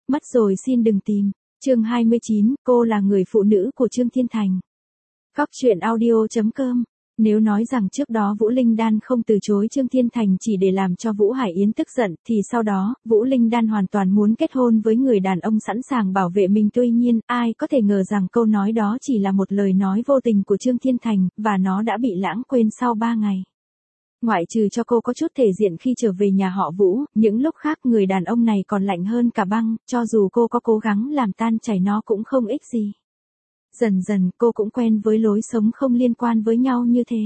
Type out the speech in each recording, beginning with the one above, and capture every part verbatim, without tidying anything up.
Mất rồi xin đừng tìm. Chương hai mươi chín, cô là người phụ nữ của Trương Thiên Thành. Góc truyện audio chấm com. Nếu nói rằng trước đó Vũ Linh Đan không từ chối Trương Thiên Thành chỉ để làm cho Vũ Hải Yến tức giận, thì sau đó, Vũ Linh Đan hoàn toàn muốn kết hôn với người đàn ông sẵn sàng bảo vệ mình. Tuy nhiên, ai có thể ngờ rằng câu nói đó chỉ là một lời nói vô tình của Trương Thiên Thành, và nó đã bị lãng quên sau ba ngày. Ngoại trừ cho cô có chút thể diện khi trở về nhà họ Vũ, những lúc khác người đàn ông này còn lạnh hơn cả băng, cho dù cô có cố gắng làm tan chảy nó cũng không ích gì. Dần dần cô cũng quen với lối sống không liên quan với nhau như thế.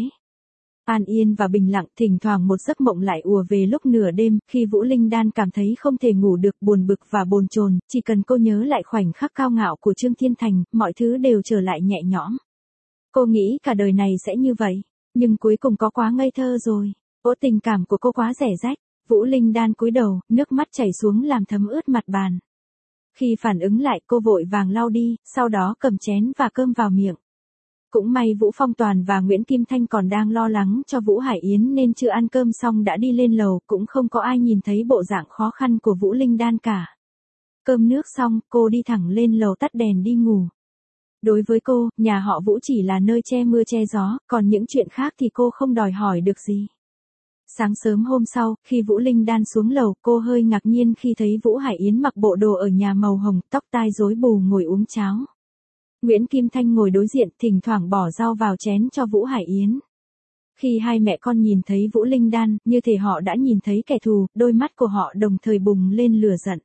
An yên và bình lặng, thỉnh thoảng một giấc mộng lại ùa về lúc nửa đêm, khi Vũ Linh Đan cảm thấy không thể ngủ được, buồn bực và bồn chồn, chỉ cần cô nhớ lại khoảnh khắc cao ngạo của Trương Thiên Thành, mọi thứ đều trở lại nhẹ nhõm. Cô nghĩ cả đời này sẽ như vậy, nhưng cuối cùng có quá ngây thơ rồi. Ô, tình cảm của cô quá rẻ rách. Vũ Linh Đan cúi đầu, nước mắt chảy xuống làm thấm ướt mặt bàn. Khi phản ứng lại, cô vội vàng lau đi, sau đó cầm chén và cơm vào miệng. Cũng may Vũ Phong Toàn và Nguyễn Kim Thanh còn đang lo lắng cho Vũ Hải Yến nên chưa ăn cơm xong đã đi lên lầu, cũng không có ai nhìn thấy bộ dạng khó khăn của Vũ Linh Đan cả. Cơm nước xong, cô đi thẳng lên lầu tắt đèn đi ngủ. Đối với cô, nhà họ Vũ chỉ là nơi che mưa che gió, còn những chuyện khác thì cô không đòi hỏi được gì. Sáng sớm hôm sau, khi Vũ Linh Đan xuống lầu, cô hơi ngạc nhiên khi thấy Vũ Hải Yến mặc bộ đồ ở nhà màu hồng, tóc tai rối bù ngồi uống cháo. Nguyễn Kim Thanh ngồi đối diện, thỉnh thoảng bỏ rau vào chén cho Vũ Hải Yến. Khi hai mẹ con nhìn thấy Vũ Linh Đan, như thể họ đã nhìn thấy kẻ thù, đôi mắt của họ đồng thời bùng lên lửa giận.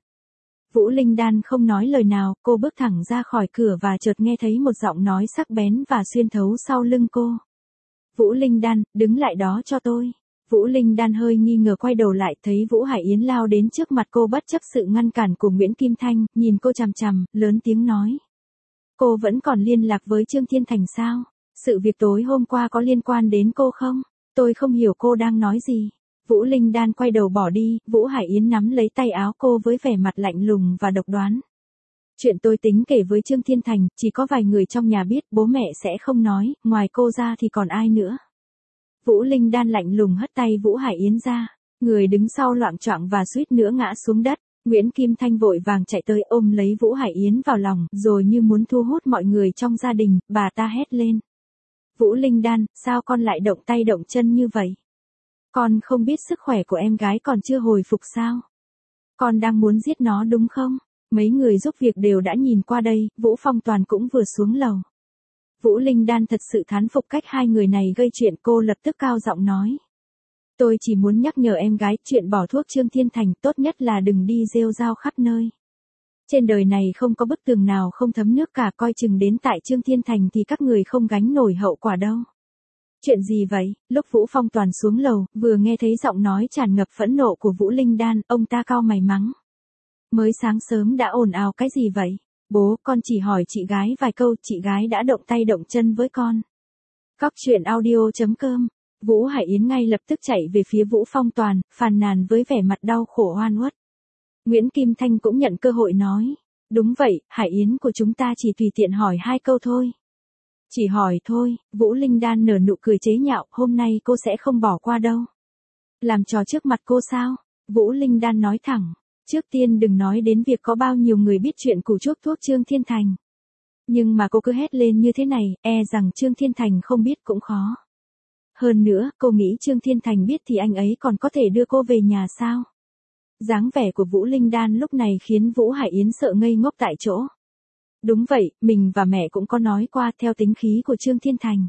Vũ Linh Đan không nói lời nào, cô bước thẳng ra khỏi cửa và chợt nghe thấy một giọng nói sắc bén và xuyên thấu sau lưng cô. Vũ Linh Đan, đứng lại đó cho tôi. Vũ Linh Đan hơi nghi ngờ quay đầu lại, thấy Vũ Hải Yến lao đến trước mặt cô bất chấp sự ngăn cản của Nguyễn Kim Thanh, nhìn cô chằm chằm, lớn tiếng nói. Cô vẫn còn liên lạc với Trương Thiên Thành sao? Sự việc tối hôm qua có liên quan đến cô không? Tôi không hiểu cô đang nói gì. Vũ Linh Đan quay đầu bỏ đi, Vũ Hải Yến nắm lấy tay áo cô với vẻ mặt lạnh lùng và độc đoán. Chuyện tôi tính kể với Trương Thiên Thành, chỉ có vài người trong nhà biết, bố mẹ sẽ không nói, ngoài cô ra thì còn ai nữa. Vũ Linh Đan lạnh lùng hất tay Vũ Hải Yến ra, người đứng sau loạng choạng và suýt nữa ngã xuống đất. Nguyễn Kim Thanh vội vàng chạy tới ôm lấy Vũ Hải Yến vào lòng, rồi như muốn thu hút mọi người trong gia đình, bà ta hét lên. Vũ Linh Đan, sao con lại động tay động chân như vậy? Con không biết sức khỏe của em gái còn chưa hồi phục sao? Con đang muốn giết nó đúng không? Mấy người giúp việc đều đã nhìn qua đây, Vũ Phong Toàn cũng vừa xuống lầu. Vũ Linh Đan thật sự thán phục cách hai người này gây chuyện, cô lập tức cao giọng nói. Tôi chỉ muốn nhắc nhở em gái, chuyện bỏ thuốc Trương Thiên Thành tốt nhất là đừng đi rêu rao khắp nơi. Trên đời này không có bức tường nào không thấm nước cả, coi chừng đến tại Trương Thiên Thành thì các người không gánh nổi hậu quả đâu. Chuyện gì vậy? Lúc Vũ Phong Toàn xuống lầu, vừa nghe thấy giọng nói tràn ngập phẫn nộ của Vũ Linh Đan, ông ta cau mày mắng. Mới sáng sớm đã ồn ào cái gì vậy? Bố, con chỉ hỏi chị gái vài câu, chị gái đã động tay động chân với con. Góc truyện audio chấm com. Vũ Hải Yến ngay lập tức chạy về phía Vũ Phong Toàn, phàn nàn với vẻ mặt đau khổ oan uất. Nguyễn Kim Thanh cũng nhận cơ hội nói. Đúng vậy, Hải Yến của chúng ta chỉ tùy tiện hỏi hai câu thôi. Chỉ hỏi thôi, Vũ Linh Đan nở nụ cười chế nhạo, hôm nay cô sẽ không bỏ qua đâu. Làm trò trước mặt cô sao? Vũ Linh Đan nói thẳng. Trước tiên đừng nói đến việc có bao nhiêu người biết chuyện củ chuốc thuốc Trương Thiên Thành. Nhưng mà cô cứ hét lên như thế này, e rằng Trương Thiên Thành không biết cũng khó. Hơn nữa, cô nghĩ Trương Thiên Thành biết thì anh ấy còn có thể đưa cô về nhà sao? Dáng vẻ của Vũ Linh Đan lúc này khiến Vũ Hải Yến sợ ngây ngốc tại chỗ. Đúng vậy, mình và mẹ cũng có nói qua, theo tính khí của Trương Thiên Thành.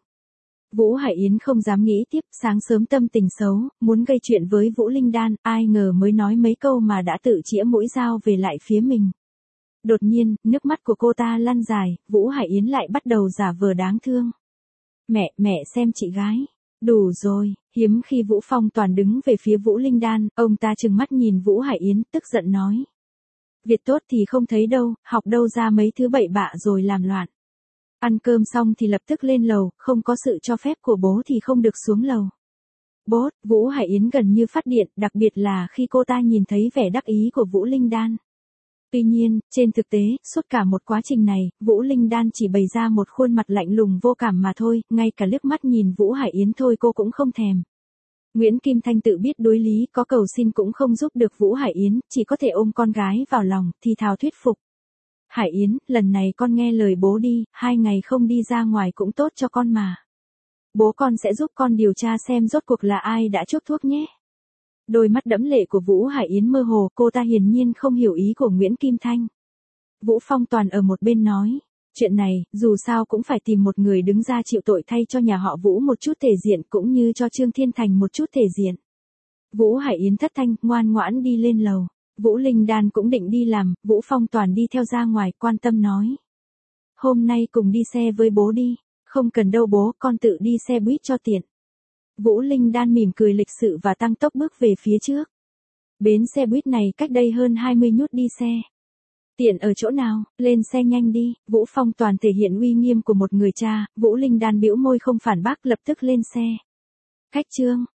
Vũ Hải Yến không dám nghĩ tiếp, sáng sớm tâm tình xấu, muốn gây chuyện với Vũ Linh Đan, ai ngờ mới nói mấy câu mà đã tự chĩa mũi dao về lại phía mình. Đột nhiên, nước mắt của cô ta lăn dài, Vũ Hải Yến lại bắt đầu giả vờ đáng thương. Mẹ, mẹ xem chị gái. Đủ rồi, hiếm khi Vũ Phong Toàn đứng về phía Vũ Linh Đan, ông ta trừng mắt nhìn Vũ Hải Yến, tức giận nói. Việc tốt thì không thấy đâu, học đâu ra mấy thứ bậy bạ rồi làm loạn. Ăn cơm xong thì lập tức lên lầu, không có sự cho phép của bố thì không được xuống lầu. Bố, Vũ Hải Yến gần như phát điện, đặc biệt là khi cô ta nhìn thấy vẻ đắc ý của Vũ Linh Đan. Tuy nhiên, trên thực tế, suốt cả một quá trình này, Vũ Linh Đan chỉ bày ra một khuôn mặt lạnh lùng vô cảm mà thôi, ngay cả liếc mắt nhìn Vũ Hải Yến thôi cô cũng không thèm. Nguyễn Kim Thanh tự biết đối lý, có cầu xin cũng không giúp được Vũ Hải Yến, chỉ có thể ôm con gái vào lòng, thì thào thuyết phục. Hải Yến, lần này con nghe lời bố đi, hai ngày không đi ra ngoài cũng tốt cho con mà. Bố con sẽ giúp con điều tra xem rốt cuộc là ai đã chuốc thuốc nhé. Đôi mắt đẫm lệ của Vũ Hải Yến mơ hồ, cô ta hiển nhiên không hiểu ý của Nguyễn Kim Thanh. Vũ Phong Toàn ở một bên nói, chuyện này, dù sao cũng phải tìm một người đứng ra chịu tội thay cho nhà họ Vũ một chút thể diện cũng như cho Trương Thiên Thành một chút thể diện. Vũ Hải Yến thất thanh, ngoan ngoãn đi lên lầu. Vũ Linh Đan cũng định đi làm, Vũ Phong Toàn đi theo ra ngoài, quan tâm nói. Hôm nay cùng đi xe với bố đi, không cần đâu bố, con tự đi xe buýt cho tiện. Vũ Linh Đan mỉm cười lịch sự và tăng tốc bước về phía trước. Bến xe buýt này cách đây hơn hai mươi nhút đi xe. Tiện ở chỗ nào, lên xe nhanh đi. Vũ Phong Toàn thể hiện uy nghiêm của một người cha, Vũ Linh Đan bĩu môi không phản bác lập tức lên xe. Khách Trương,